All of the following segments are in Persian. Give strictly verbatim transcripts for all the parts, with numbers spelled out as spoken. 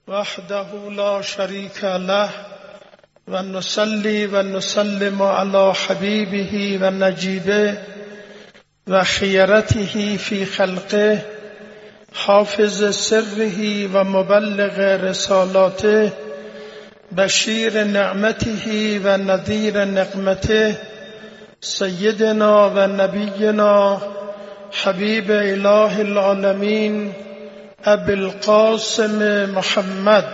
وحده لا شريك له ونصلي ونسلم على حبيبه ونجيبه وخيرته في خلقه حافظ سره ومبلغ رسالاته بشير نعمته ونذير نقمته سيدنا ونبينا حبيب إله العالمين أبي القاسم محمد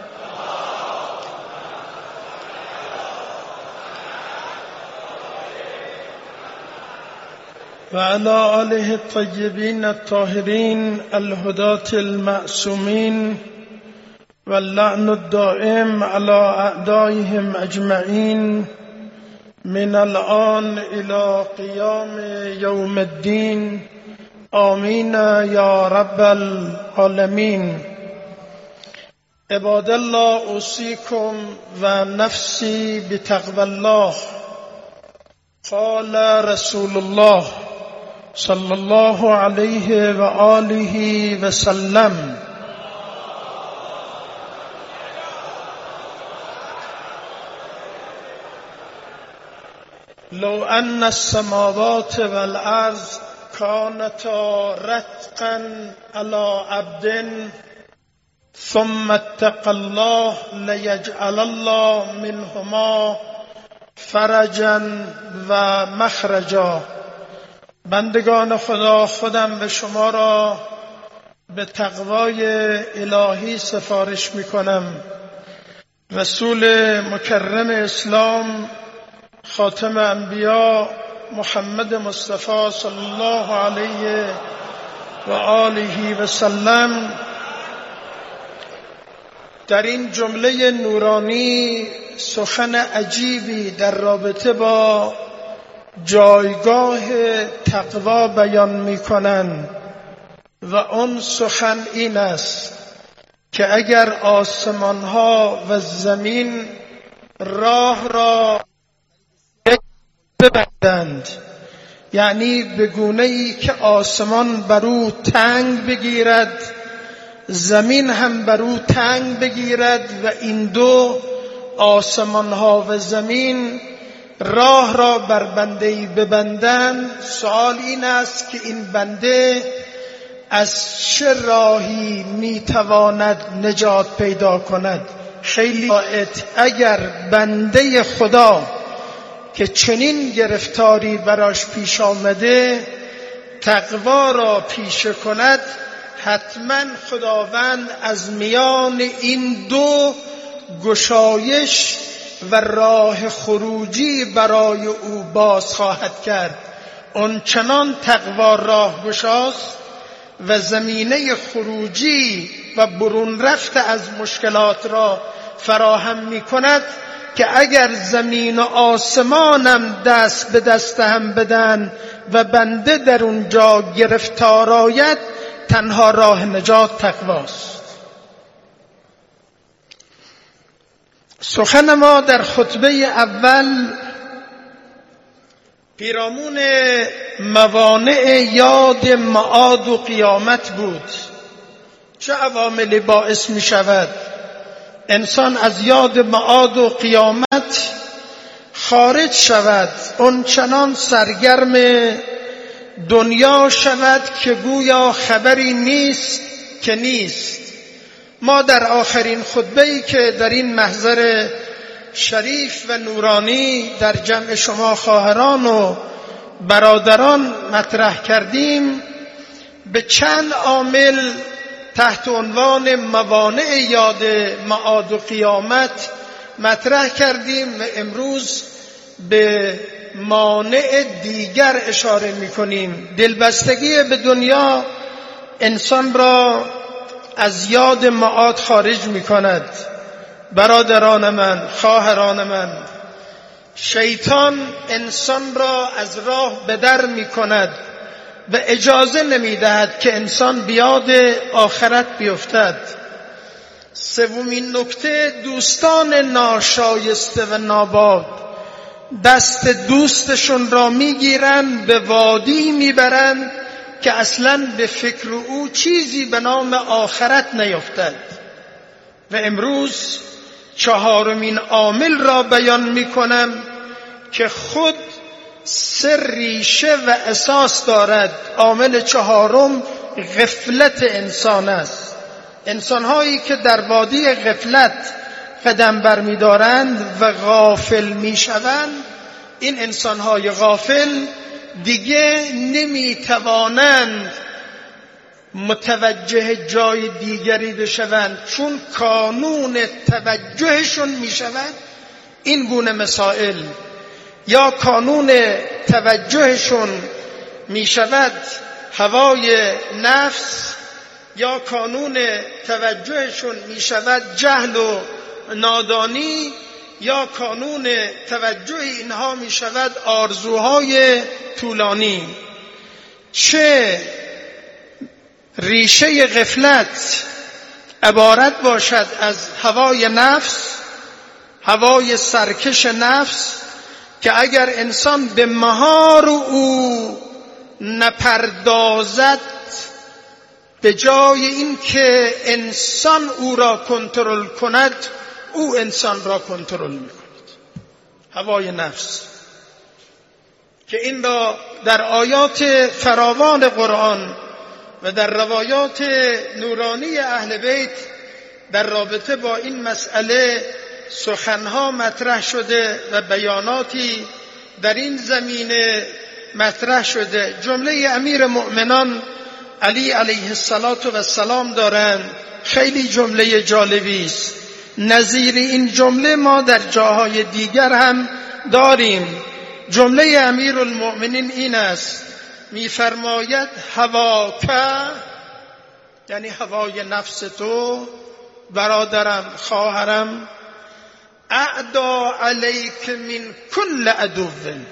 وعلى آله الطيبين الطاهرين الهداة المعصومين واللعن الدائم على أعدائهم أجمعين من الآن إلى قيام يوم الدين آمين يا رب العالمين. عباد الله، أوصيكم ونفسي بتقوى الله. قال رسول الله صلى الله عليه وآله وسلم: لو أن السماوات والأرض كانتا رتقا على عبد ثم اتقى الله ليجعل الله منهما فرجا و مخرجا. بندگان خدا، خودم به شما را به تقوای الهی سفارش می کنم. رسول مکرم اسلام خاتم انبیا محمد مصطفی صلی الله علیه و آله و سلم در این جمله نورانی سخن عجیبی در رابطه با جایگاه تقوا بیان می کنند و اون سخن این است که اگر آسمان ها و زمین راه را ببندند، یعنی به گونه‌ای که آسمان بر او تنگ بگیرد، زمین هم بر او تنگ بگیرد و این دو آسمان ها و زمین راه را بر بنده‌ای ببندند، سوال این است که این بنده از چه راهی میتواند نجات پیدا کند؟ خیلی باید اگر بنده خدا که چنین گرفتاری براش پیش آمده تقوا را پیشه کند، حتما خداوند از میان این دو گشایش و راه خروجی برای او باز خواهد کرد. اون چنان تقوا راه گشاست و زمینه خروجی و برون رفت از مشکلات را فراهم می کند که اگر زمین و آسمانم دست به دست هم بدن و بنده در اونجا گرفتار آید، تنها راه نجات تقواست. سخن ما در خطبه اول پیرامون موانع یاد معاد و قیامت بود. چه عواملی باعث می شود انسان از یاد معاد و قیامت خارج شود، اون چنان سرگرم دنیا شود که گویا خبری نیست که نیست. ما در آخرین خطبه‌ای که در این محضر شریف و نورانی در جمع شما خواهران و برادران مطرح کردیم، به چند عامل تحت عنوان موانع یاد معاد و قیامت مطرح کردیم و امروز به مانع دیگر اشاره می‌کنیم. دلبستگی به دنیا انسان را از یاد معاد خارج می‌کند. برادران من، خواهران من، شیطان انسان را از راه به در می‌کند و اجازه نمی‌دهد که انسان بیاد آخرت بیفتد. سومین نکته، دوستان ناشایسته و ناباب دست دوستشون را میگیرند، به وادی میبرند که اصلاً به فکر او چیزی به نام آخرت نیفتد. و امروز چهارمین عامل را بیان میکنم که خود سر ریشه و اساس دارد. عامل چهارم غفلت انسان است. انسانهایی که در وادی غفلت قدم برمی‌دارند و غافل میشوند، این انسانهای غافل دیگه نمیتوانند متوجه جای دیگری بشوند، چون کانون توجهشون میشود این گونه مسائل. یا کانون توجهشون میشود هوای نفس، یا کانون توجهشون میشود جهل و نادانی، یا کانون توجه اینها میشود آرزوهای طولانی. چه ریشه غفلت عبارت باشد از هوای نفس، هوای سرکش نفس، که اگر انسان به مهار او نپردازد، به جای این که انسان او را کنترل کند، او انسان را کنترل میکند. هوای نفس که این را در آیات فراوان قرآن و در روایات نورانی اهل بیت در رابطه با این مسئله سخنها مطرح شده و بیاناتی در این زمینه مطرح شده. جمله امیر مؤمنان علی علیه السلام دارند، خیلی جمله جالبی است. نظیر این جمله ما در جاهای دیگر هم داریم. جمله امیر المؤمنین این است، میفرماید هواکه، یعنی هوای نفس تو برادرم، خواهرم، اعدا علیک من کل عدو.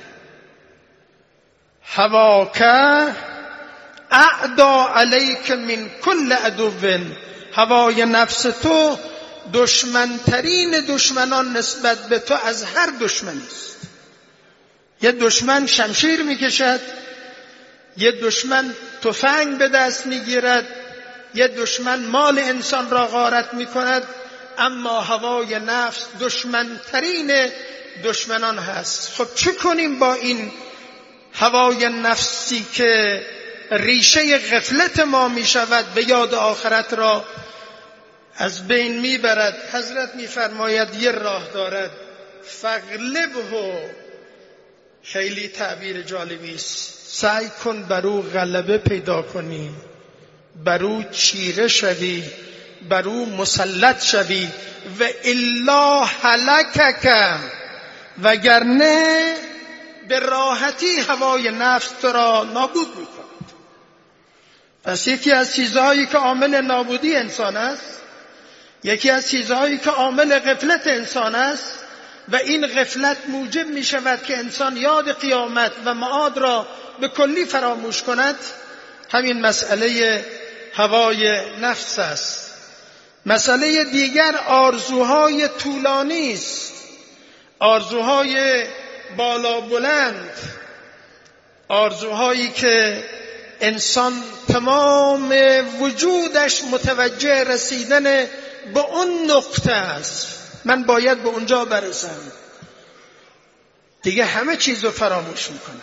هواکه اعدا علیک من کل عدو. هوای نفس تو دشمنترین دشمنان نسبت به تو از هر دشمنی است. یه دشمن شمشیر میکشد، یه دشمن تفنگ به دست میگیرد، یه دشمن مال انسان را غارت میکند، اما هوای نفس دشمنترین دشمنان هست. خب چه کنیم با این هوای نفسی که ریشه غفلت ما میشود، به یاد آخرت را از بین میبرد؟ حضرت میفرماید یه راه دارد، فغلبه. خیلی تعبیر جالبی است. سعی کن بر او غلبه پیدا کنی، بر او چیره شوی، بر او مسلط شوی، و الا هلکک، وگرنه به راحتی هوای نفس تو را نابود میکند. پس یکی از چیزهایی که عامل نابودی انسان است، یکی از چیزهایی که عامل غفلت انسان است، و این غفلت موجب می شود که انسان یاد قیامت و معاد را به کلی فراموش کند، همین مسئله هوای نفس است. مسئله دیگر آرزوهای طولانی است، آرزوهای بالا بلند، آرزوهایی که انسان تمام وجودش متوجه رسیدن به اون نقطه است، من باید به اونجا برسم، دیگه همه چیز رو فراموش میکند.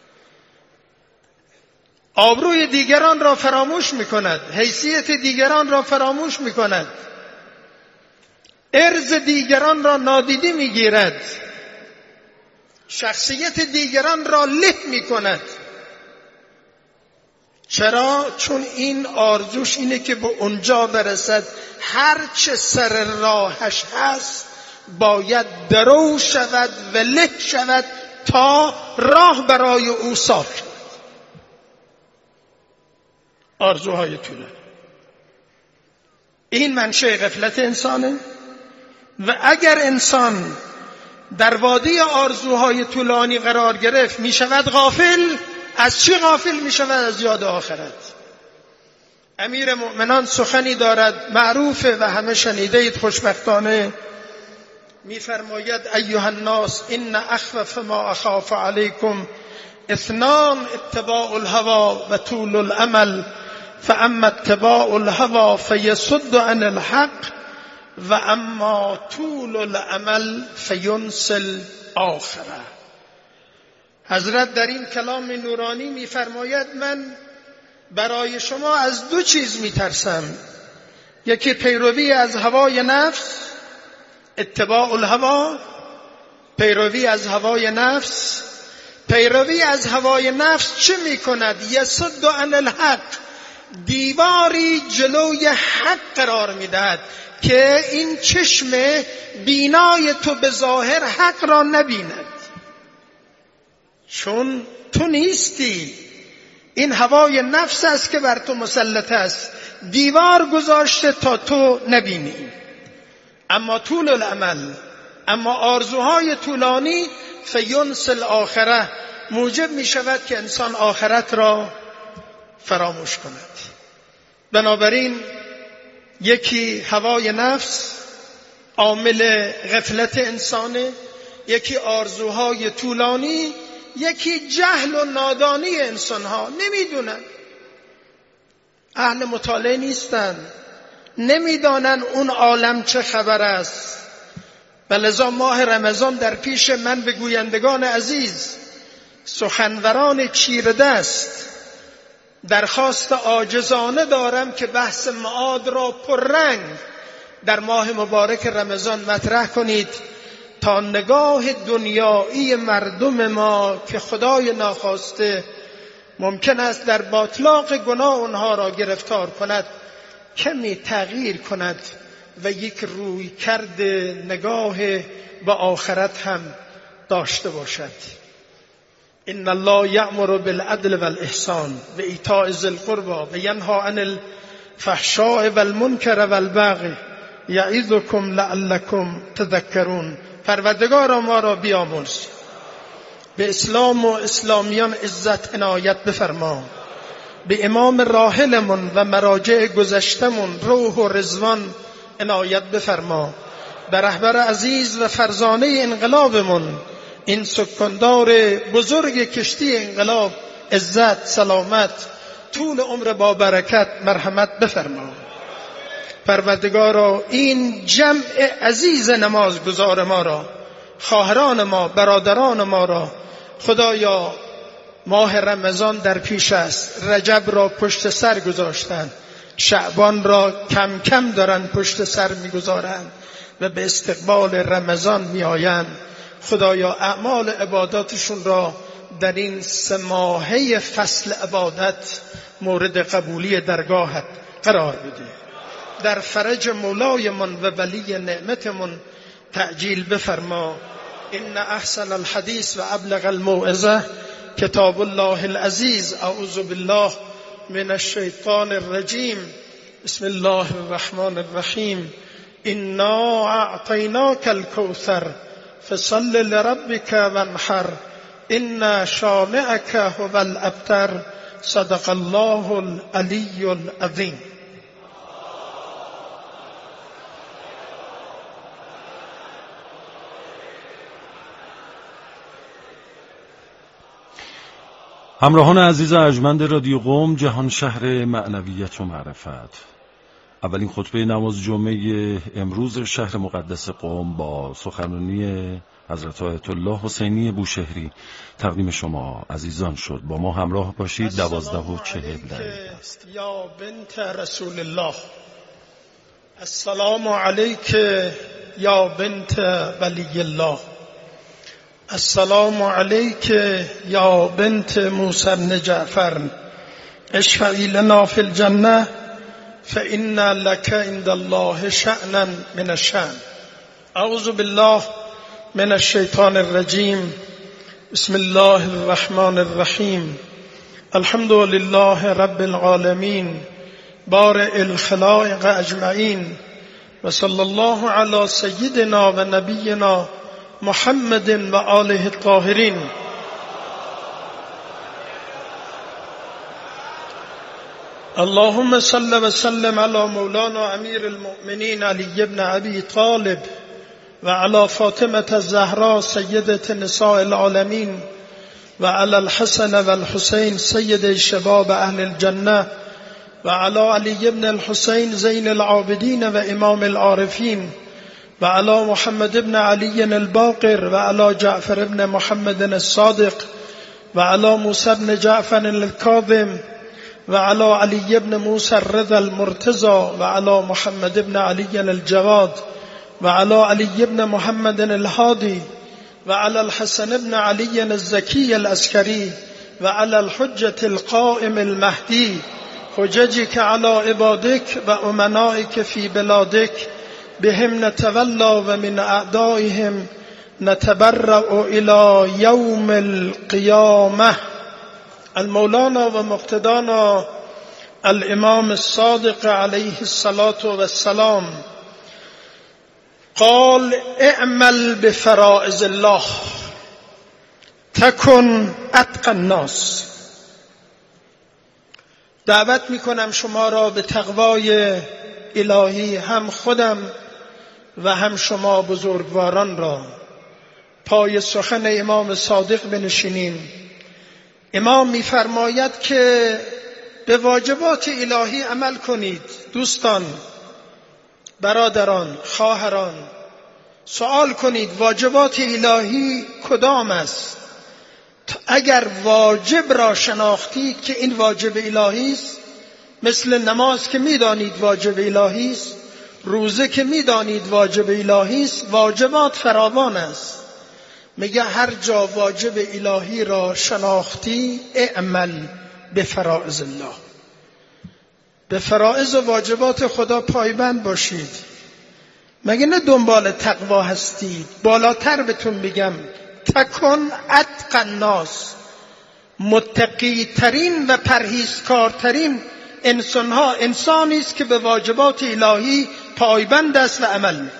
آبروی دیگران را فراموش میکند، حیثیت دیگران را فراموش میکند، ارز دیگران را نادیده میگیرد، شخصیت دیگران را له میکند. چرا؟ چون این آرزوش اینه که به اونجا برسد، هر چه سر راهش هست باید درو شود و له شود تا راه برای او صاف شود. آرزوهای طولانی، این منشأ غفلت انسانه. و اگر انسان در وادی آرزوهای طولانی قرار گرفت، می شود غافل. از چی غافل می شود؟ از یاد آخرت. امیر مؤمنان سخنی دارد معروفه و همه شنیده اید خوشبختانه، می فرماید ایها الناس ان اخوف ما اخاف علیکم اثنان، اتباع الهوى و طول الامل، فاما اتباع الهوى فیصد عن الحق و اما طول الامل فینسل آخره. حضرت در این کلام نورانی می‌فرماید من برای شما از دو چیز می‌ترسم، یکی پیروی از هوای نفس، اتباع الهوا، پیروی از هوای نفس. پیروی از هوای نفس چه می‌کند؟ یصد عن الحق، دیواری جلوی حق قرار می‌دهد که این چشم بینای تو به ظاهر حق را نبیند، چون تو نیستی، این هوای نفس است که بر تو مسلط است، دیوار گذاشته تا تو نبینی. اما طول الامل، اما آرزوهای طولانی فینسل آخره، موجب می شود که انسان آخرت را فراموش کند. بنابراین یکی هوای نفس عامل غفلت انسانه، یکی آرزوهای طولانی، یکی جهل و نادانی انسانها. نمیدونن، اهل مطالعه نیستن، نمیدانن اون عالم چه خبر است. ولذا ماه رمضان در پیش من به گویندگان عزیز، سخنوران چیره دست، درخواست عاجزانه دارم که بحث معاد را پررنگ در ماه مبارک رمضان مطرح کنید تا نگاه دنیایی مردم ما که خدای ناخواسته ممکن است در باطلاق گناه اونها را گرفتار کند کمی تغییر کند و یک روی کرد نگاه به آخرت هم داشته باشد. ان الله یأمر بالعدل والإحسان و ایتاء ذی القربى و ینهی عن الفحشاء والمنکر والبغی یعظکم لعلکم تذکرون. پروردگار ما را بیامرز، به اسلام و اسلامیان عزت عنایت بفرما، به امام راحلمون و مراجع گذشتمون روح و رضوان عنایت بفرما، به رهبر عزیز و فرزانه انقلابمون، این سکندار بزرگ کشتی انقلاب، عزت، سلامت، طول عمر با برکت مرحمت بفرما. پروردگارا این جمع عزیز نمازگزار ما را، خواهران ما، برادران ما را، خدایا ماه رمضان در پیش است، رجب را پشت سر گذاشتند، شعبان را کم کم دارن پشت سر میگذارند و به استقبال رمضان میآیند. خدایا اعمال عباداتشون را در این سه ماهه فصل عبادت مورد قبولی درگاهت قرار بده. در فرج مولایمون و ولی نعمتمون تعجیل بفرما. ان احسن الحدیث و ابلغ الموعظه کتاب الله العزیز. اعوذ بالله من الشیطان الرجیم. بسم الله الرحمن الرحیم. انا اعطیناک الکوثر فصل لربک وانحر ان شانئک هو الابتر. صدق الله العلی العظیم. همراهان عزیز ارجمند رادیو قم، جهان شهر معنویت و معرفت، اولین خطبه نماز جمعه امروز شهر مقدس قم با سخنرانی حضرت آیت الله حسینی بوشهری تقدیم شما عزیزان شد. با ما همراه باشید. دوازده و چهل دقیقه است. یا بنت رسول الله، السلام علیک یا بنت ولی الله، السلام علیک یا بنت موسی بن جعفر، اشفعی لنا فی الجنه فإن لك عند الله شأنا من الشأن. اعوذ بالله من الشیطان الرجیم. بسم الله الرحمن الرحیم. الحمد لله رب العالمین بارئ الخلائق اجمعین و صلی الله علی سیدنا و نبینا محمد و آله الطاهرین. اللهم صل و سلم علی مولانا امیر المؤمنین علی بن ابی طالب و علی فاطمه الزهرا سیدة نساء العالمین و علی الحسن و الحسین سید شباب اهل الجنه و علی علی بن الحسین زین العابدین و امام العارفین و علی محمد بن علی الباقر و علی جعفر بن محمد الصادق و علی موسی بن جعفر الکاظم و علی علی بن موسی الرضا المرتضى و علی محمد بن علی الجواد و علی علی بن محمد الهادی و علی الحسن بن علی الزکی العسکری و علی الحجة القائم المهدی حججك على عبادك و امنائك في بلادك بهم نتولى و من اعدائهم نتبرأ الى يوم القيامة. المولانا و مقتدانا الامام الصادق عليه الصلاة والسلام قال اعمل بفرائض الله تكن اتقى الناس. دعوت میکنم شما را به تقوای الهی، هم خودم و هم شما بزرگواران را. پای سخن امام صادق بنشینیم. امام میفرماید که به واجبات الهی عمل کنید. دوستان، برادران، خواهران، سوال کنید واجبات الهی کدام است؟ اگر واجب را شناختید که این واجب الهی است، مثل نماز که میدانید واجب الهی است، روزه که میدانید واجب الهی است، واجبات فراوان است. میگه هر جا واجب الهی را شناختی اعمل به فرائض الله، به فرائض و واجبات خدا پایبند باشید. مگه نه دنبال تقوا هستید؟ بالاتر بهتون بگم تکن اتقی الناس، متقی ترین و پرهیزکارترین انسان ها انسانی است که به واجبات الهی پایبند است و عمل می‌کند.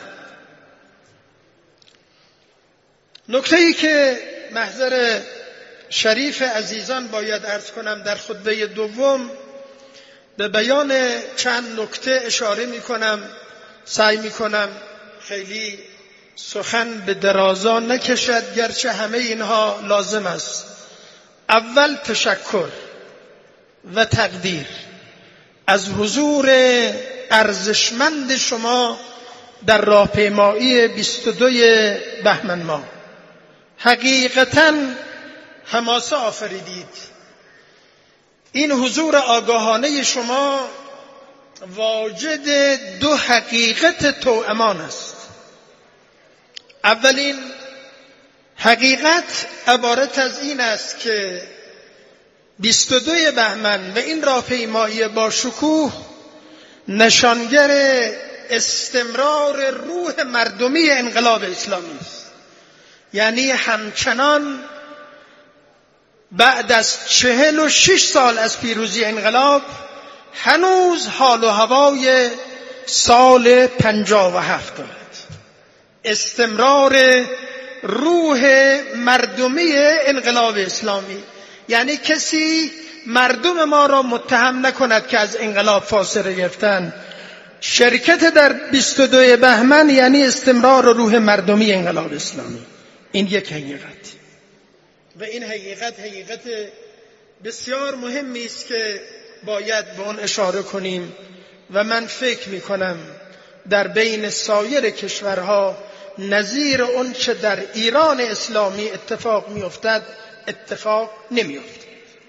نکته‌ای که محضر شریف عزیزان باید عرض کنم در خطبه دوم، به بیان چند نکته اشاره می‌کنم. سعی می‌کنم خیلی سخن به درازا نکشد، گرچه همه اینها لازم است. اول تشکر و تقدیر از حضور ارزشمند شما در راهپیمایی بیست و دو بهمن ماه. حقیقتاً حماسه آفریدید. این حضور آگاهانه شما واجد دو حقیقت توامان است. اولین حقیقت عبارت از این است که بیست و دو بهمن و این راهپیمایی با شکوه نشانگر استمرار روح مردمی انقلاب اسلامی است. یعنی همچنان بعد از چهل و شش سال از پیروزی انقلاب هنوز حال و هوای سال پنجاه و هفت دارد. استمرار روح مردمی انقلاب اسلامی، یعنی کسی مردم ما را متهم نکند که از انقلاب فاصله گرفتن. شرکت در بیست و دو بهمن یعنی استمرار روح مردمی انقلاب اسلامی. این یک حقیقت و این حقیقت حقیقت بسیار مهمی است که باید به آن اشاره کنیم و من فکر می کنم در بین سایر کشورها نظیر اون چه در ایران اسلامی اتفاق می افتد اتفاق نمی افتد.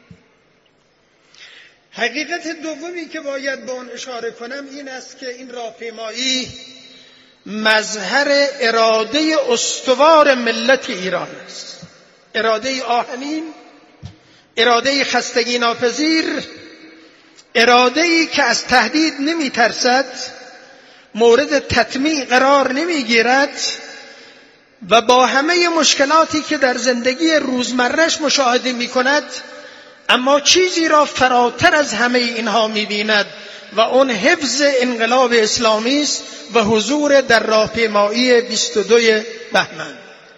حقیقت دومی که باید به آن اشاره کنم این است که این راهپیمایی مظهر اراده استوار ملت ایران است. اراده آهنین، اراده خستگی ناپذیر، اراده‌ای که از تهدید نمی ترسد، مورد تطمیع قرار نمی گیرد و با همه مشکلاتی که در زندگی روزمرهش مشاهده می کند، اما چیزی را فراتر از همه اینها می بیند و اون حفظ انقلاب اسلامی است و حضور در راهپیمایی بیست و دو بهمن.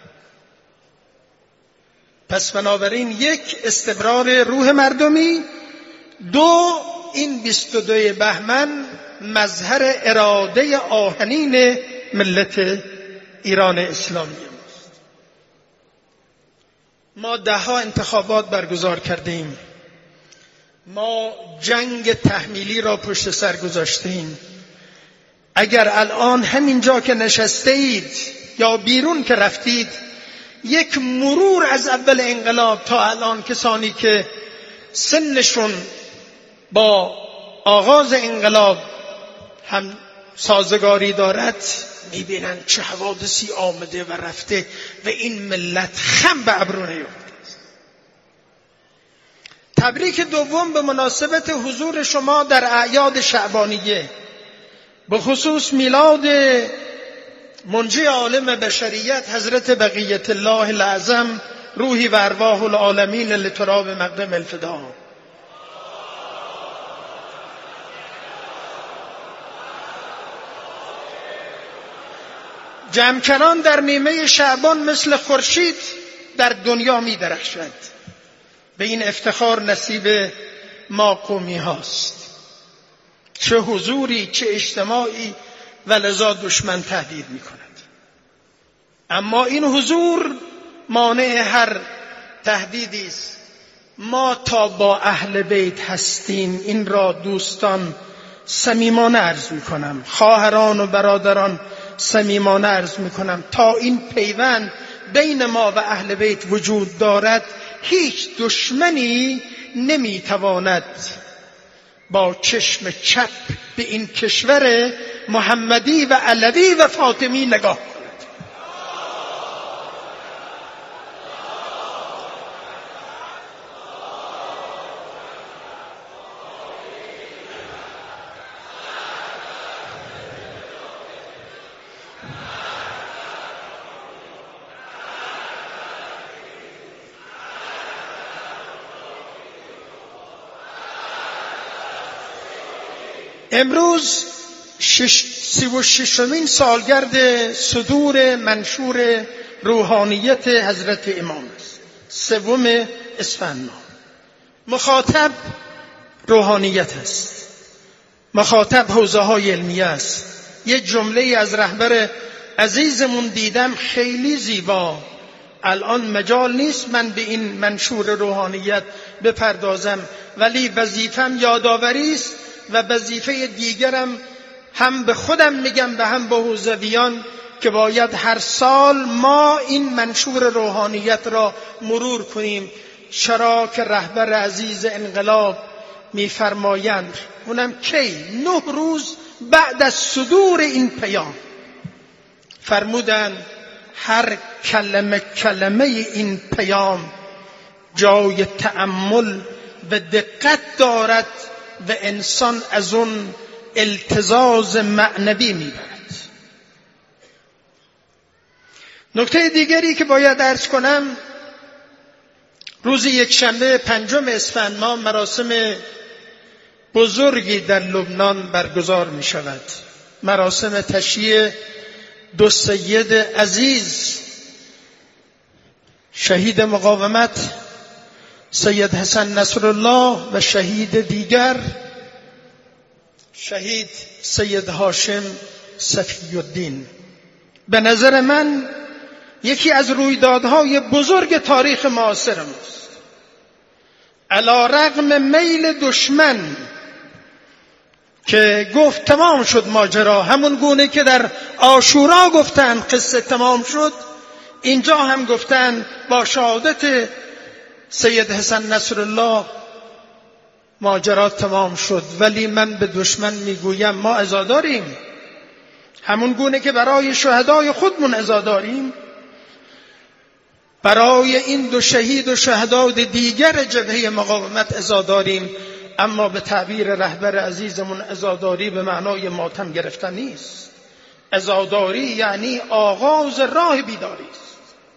پس بنابراین یک، استمرار روح مردمی، دو، این بیست و دو بهمن مظهر اراده آهنین ملت ایران اسلامی است. ما ده ها انتخابات برگزار کردیم ما جنگ تحمیلی را پشت سر گذاشتیم. اگر الان همینجا که نشسته اید یا بیرون که رفتید یک مرور از اول انقلاب تا الان کسانی که سنشون با آغاز انقلاب هم سازگاری دارد میبینن چه حوادثی آمده و رفته و این ملت خم به ابرو نیفتاده. تبریک دوم به مناسبت حضور شما در اعیاد شعبانیه، به خصوص میلاد منجی عالم بشریت حضرت بقیت الله الاعظم روحی و ارواح العالمین لتراب مقدم الفدا. جمکنان در نیمه شعبان مثل خورشید در دنیا می درخشد. به این افتخار نصیب ما قومی هاست. چه حضوری، چه اجتماعی، و لذا دشمن تهدید می کند. اما این حضور مانع هر تهدیدی است. ما تا با اهل بیت هستیم، این را دوستان صمیمانه عرض می کنم، خواهران و برادران صمیمانه عرض می کنم، تا این پیوند بین ما و اهل بیت وجود دارد هیچ دشمنی نمی تواند با چشم چپ به این کشور محمدی و علوی و فاطمی نگاه کند. امروز شش سی و ششمین سالگرد صدور منشور روحانیت حضرت امام است، سوم اسفند ماه. مخاطب روحانیت است، مخاطب حوزه های علمیه است. یه جمله از رهبر عزیزمون دیدم خیلی زیبا. الان مجال نیست من به این منشور روحانیت بپردازم، ولی وظیفم یادآوری است و وظیفه دیگرم هم به خودم میگم و هم به حوزویان که باید هر سال ما این منشور روحانیت را مرور کنیم. چرا که رهبر عزیز انقلاب میفرمایند، اونم کی؟ نه روز بعد از صدور این پیام فرمودند هر کلمه کلمه این پیام جای تأمل و دقت دارد و انسان از اون التزاز معنوی میبرد. نکته دیگری که باید عرض کنم، روز یکشنبه پنجم اسفند ماه مراسم بزرگی در لبنان برگزار می شود. مراسم تشییع دو سید عزیز شهید مقاومت سید حسن نصرالله و شهید دیگر شهید سید هاشم صفی الدین. به نظر من یکی از رویدادهای بزرگ تاریخ معاصر ماست. علی رغم میل دشمن که گفت تمام شد ماجرا، همون گونه که در عاشورا گفتن قصه تمام شد، اینجا هم گفتن با شهادت سید حسن نصرالله ماجرا تمام شد. ولی من به دشمن میگویم ما عزاداریم، همون گونه که برای شهدای خودمون عزاداریم، برای این دو شهید و شهدای دیگر جبهه مقاومت عزاداریم. اما به تعبیر رهبر عزیزمون عزاداری به معنای ماتم گرفتن نیست. عزاداری یعنی آغاز راه بیداری است.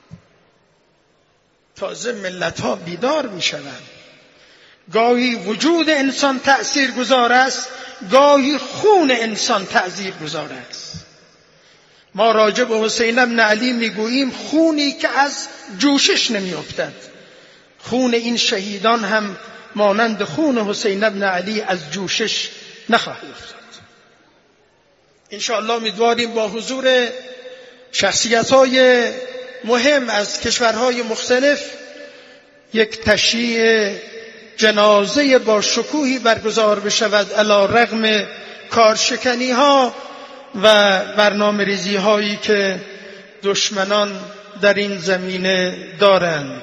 تازه ملت ها بیدار می شوند. گاهی وجود انسان تأثیر گذار است، گاهی خون انسان تأثیر گذار است. ما راجع به حسین ابن علی می گوییم خونی که از جوشش نمی افتد. خون این شهیدان هم مانند خون حسین ابن علی از جوشش نخواهد افتاد. انشاءالله امیدواریم با حضور شخصیت‌های مهم از کشورهای مختلف یک تشییع جنازه با شکوهی برگزار بشود علی رغم کارشکنی ها و برنامه ریزی هایی که دشمنان در این زمینه دارند.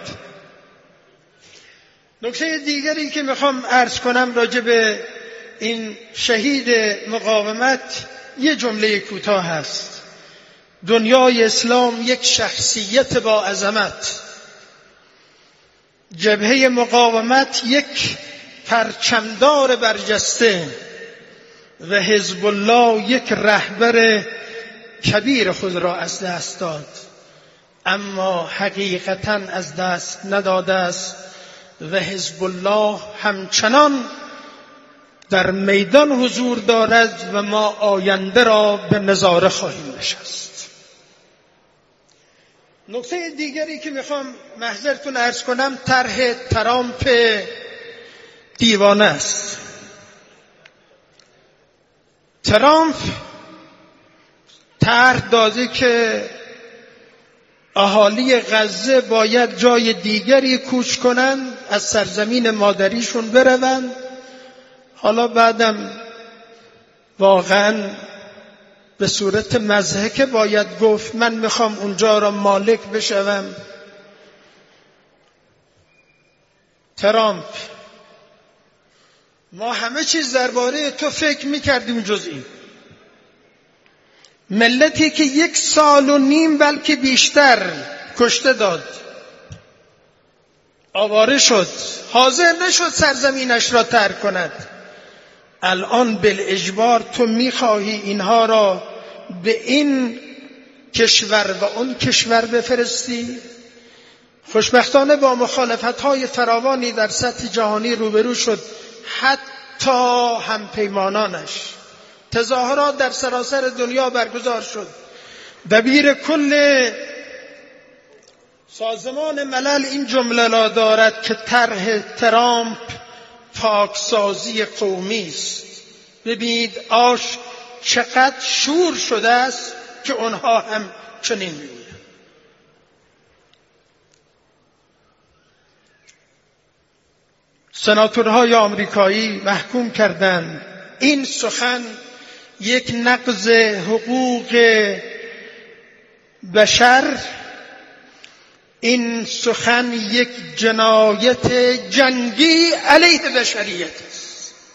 نکته دیگری که میخوام عرض کنم راجع به این شهید مقاومت یه جمله کوتاه هست. دنیای اسلام یک شخصیت با عظمت، جبهه مقاومت یک پرچمدار برجسته و حزب الله یک رهبر کبیر خود را از دست داد، اما حقیقتاً از دست نداده است و حزب الله همچنان در میدان حضور دارد و ما آینده را به نظاره خواهیم نشست. نکته دیگری که میخوام محضرتون عرض کنم طرح ترامپ دیوانه است. ترامپ طرح داده که اهالی غزه باید جای دیگری کوچ کنند، از سرزمین مادریشون بروند. حالا بعدم واقعا به صورت مضحکه باید گفت من میخوام اونجا را مالک بشوم. ترامپ، ما همه چیز درباره تو فکر میکردیم جز این. ملتی که یک سال و نیم بلکه بیشتر کشته داد، آواره شد، حاضر نشد سرزمینش را ترک کند، الان بالاجبار تو میخواهی اینها را به این کشور و اون کشور بفرستی؟ خوشبختانه با مخالفت‌های فراوانی در سطح جهانی روبرو شد، حتی همپیمانانش. تظاهرات در سراسر دنیا برگزار شد. دبیر کل سازمان ملل این جمله را دارد که طرح ترامپ پاکسازی قومی است. ببینید آش چقدر شور شده است که اونها هم چنین میگویند. سناتورهای آمریکایی محکوم کردند این سخن یک نقض حقوق بشر، این سخن یک جنایت جنگی علیه بشریت است.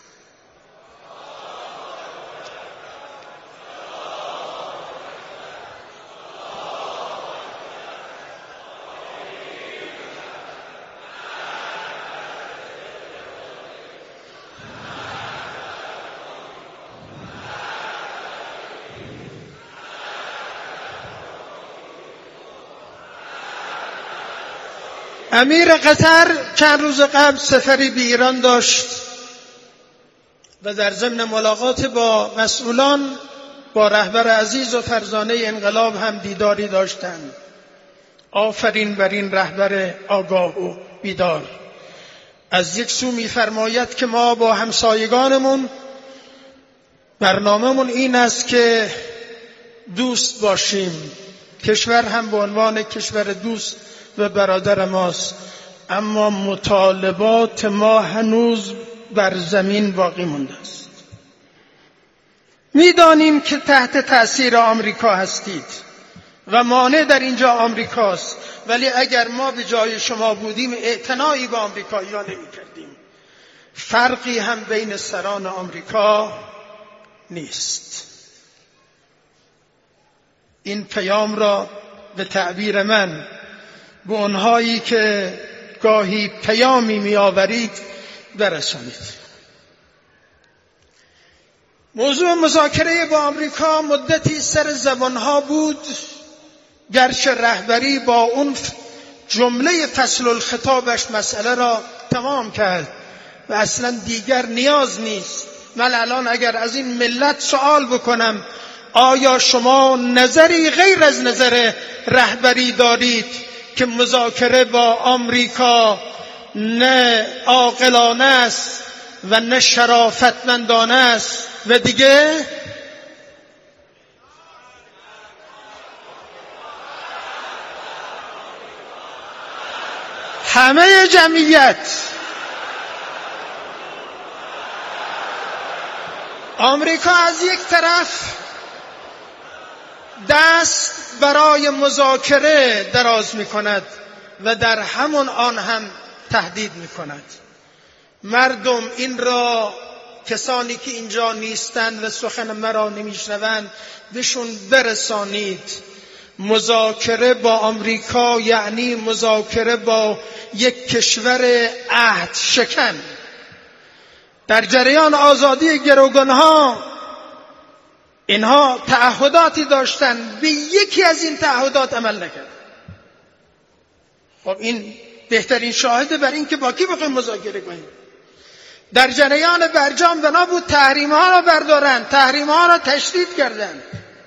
امیر قطر چند روز قبل سفری به ایران داشت و در ضمن ملاقات با مسئولان با رهبر عزیز و فرزانه انقلاب هم دیداری داشتند. آفرین بر این رهبر آگاه و بیدار. از یک سو می‌فرماید که ما با همسایگانمون برنامه‌مون این است که دوست باشیم، کشور هم به عنوان کشور دوست و برادر ماست، اما مطالبات ما هنوز بر زمین باقی مونده است. میدانیم که تحت تأثیر آمریکا هستید و مانع در اینجا آمریکاست، ولی اگر ما به جای شما بودیم اعتنایی به آمریکایی‌ها نمی‌کردیم. فرقی هم بین سران آمریکا نیست. این پیام را به تعبیر من به اونهایی که گاهی پیامی می آورید برسانید. موضوع مذاکره با آمریکا مدتی سر زبانها بود، گرچه رهبری با اون جمله فصل الخطابش مسئله را تمام کرد و اصلا دیگر نیاز نیست. من الان اگر از این ملت سوال بکنم آیا شما نظری غیر از نظر رهبری دارید که مذاکره با آمریکا نه عاقلانه است و نه شرافتمندانه است و دیگه همه جمعیت آمریکا از یک طرف دست برای مذاکره دراز می کند و در همون آن هم تهدید می کند. مردم این را، کسانی که اینجا نیستند و سخن مرا نمیشنوند، بهشون برسانید. مذاکره با آمریکا یعنی مذاکره با یک کشور عهد شکن. در جریان آزادی گروگانها اینها تعهداتی داشتند، به یکی از این تعهدات عمل نکرد. خب این بهترین شاهده بر این که با کی بخوایم مذاکره کنیم. در جریان برجام بنا بود تحریم ها را بردارند، تحریم ها را تشدید کردند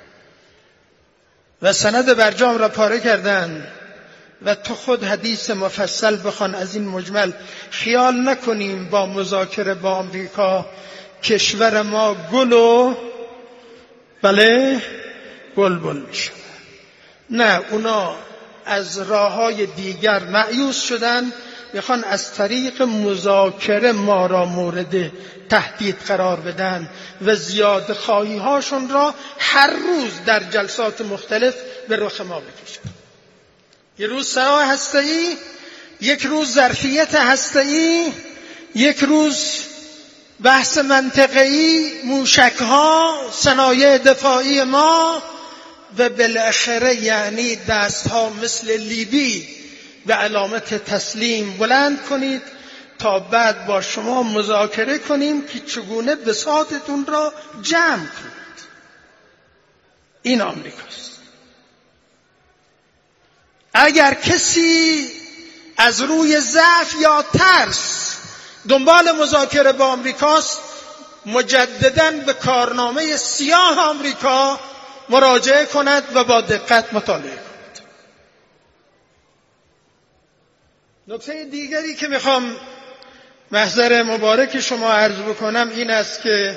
و سند برجام را پاره کردند. و تو خود حدیث مفصل بخوان از این مجمل. خیال نکنیم با مذاکره با آمریکا کشور ما گل و بله بلبل میشه. نه، اونا از راههای دیگر مایوس شدن، میخوان از طریق مذاکره ما را مورد تهدید قرار بدن و زیاد خواهی هاشون را هر روز در جلسات مختلف به رخ ما بکشن. یک روز سلاح هسته‌ای، یک روز ظرفیت هسته‌ای، یک روز بحث منطقه‌ای، موشک‌ها، صنایع دفاعی ما و بالاخره یعنی دست‌ها مثل لیبی به علامت تسلیم بلند کنید تا بعد با شما مذاکره کنیم که چگونه بساطتون را جمع کنید. این آمریکاست. اگر کسی از روی ضعف یا ترس دنبال مذاکره با آمریکاست، مجدداً به کارنامه سیاه آمریکا مراجعه کند و با دقت مطالعه کند. نکته دیگری که میخوام محضر مبارک شما عرض بکنم این است که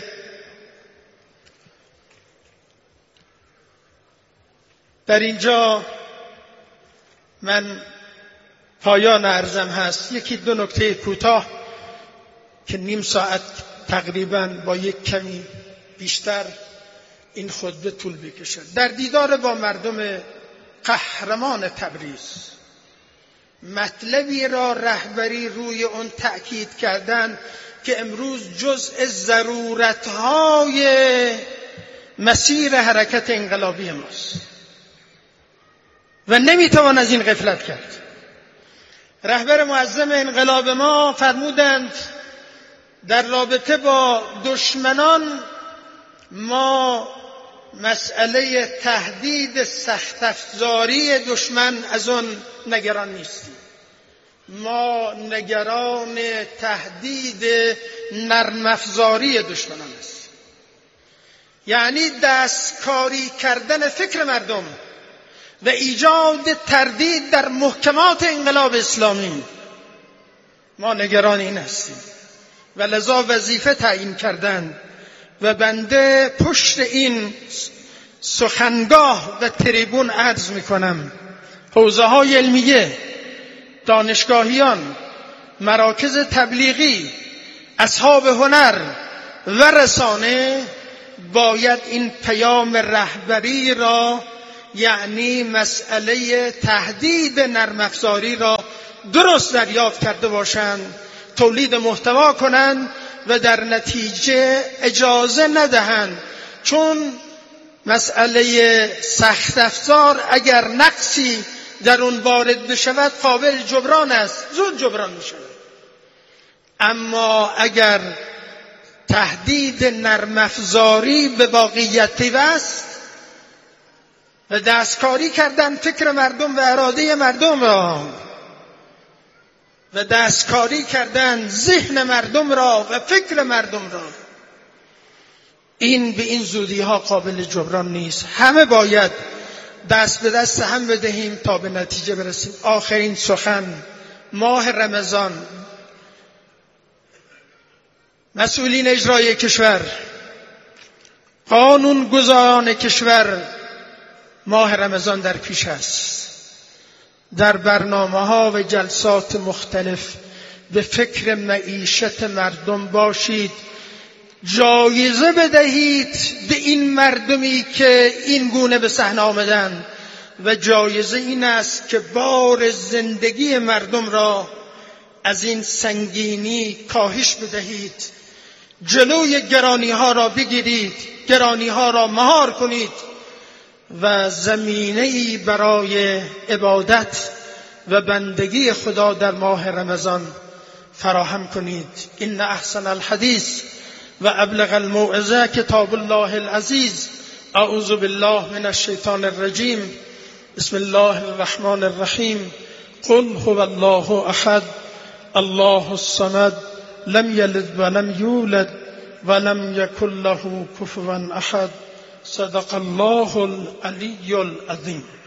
در اینجا من پایان عرضم هست. یکی دو نکته کوتاه که نیم ساعت تقریبا با یک کمی بیشتر این خطبه طول بکشد. در دیدار با مردم قهرمان تبریز مطلبی را رهبری روی اون تأکید کردن که امروز جزء ضرورت‌های مسیر حرکت انقلابی ماست و نمیتوان از این غفلت کرد. رهبر معظم انقلاب ما فرمودند در رابطه با دشمنان ما مسئله تهدید سخت افزاری دشمن از اون نگران نیستیم، ما نگران تهدید نرم افزاری دشمنان هستیم. یعنی دستکاری کردن فکر مردم و ایجاد تردید در محکمات انقلاب اسلامی. ما نگران این هستیم و لذا وظیفه تعیین کردن و بنده پشت این سخنگاه و تریبون عرض میکنم حوزه های علمیه، دانشگاهیان، مراکز تبلیغی، اصحاب هنر و رسانه باید این پیام رهبری را، یعنی مسئله تهدید نرم افزاری را درست دریافت کرده باشند، تولید محتوا کنند و در نتیجه اجازه ندهند. چون مسئله سخت افزار اگر نقصی در اون وارد بشود قابل جبران است، زود جبران می شود. اما اگر تهدید نرم افزاری به واقعیت پیوست و دستکاری کردن فکر مردم و اراده مردم را و دستکاری کردن ذهن مردم را و فکر مردم را، این به این زودی ها قابل جبران نیست. همه باید دست به دست هم بدهیم تا به نتیجه برسیم. آخرین سخن، ماه رمضان، مسئولین اجرایی کشور، قانون گذاران کشور، ماه رمضان در پیش است. در برنامه ها و جلسات مختلف به فکر معیشت مردم باشید. جایزه بدهید به این مردمی که این گونه به صحنه آمدند و جایزه این است که بار زندگی مردم را از این سنگینی کاهش بدهید، جلوی گرانی ها را بگیرید، گرانی ها را مهار کنید و زمینه‌ای برای عبادت و بندگی خدا در ماه رمضان فراهم کنید. ان احسن الحدیث و ابلغ الموعظه کتاب الله العزیز. اعوذ بالله من الشیطان الرجیم. بسم الله الرحمن الرحیم. قل هو الله احد الله الصمد لم یلد ولم یولد ولم یکن له کفوا احد. صدق الله العلی العظیم.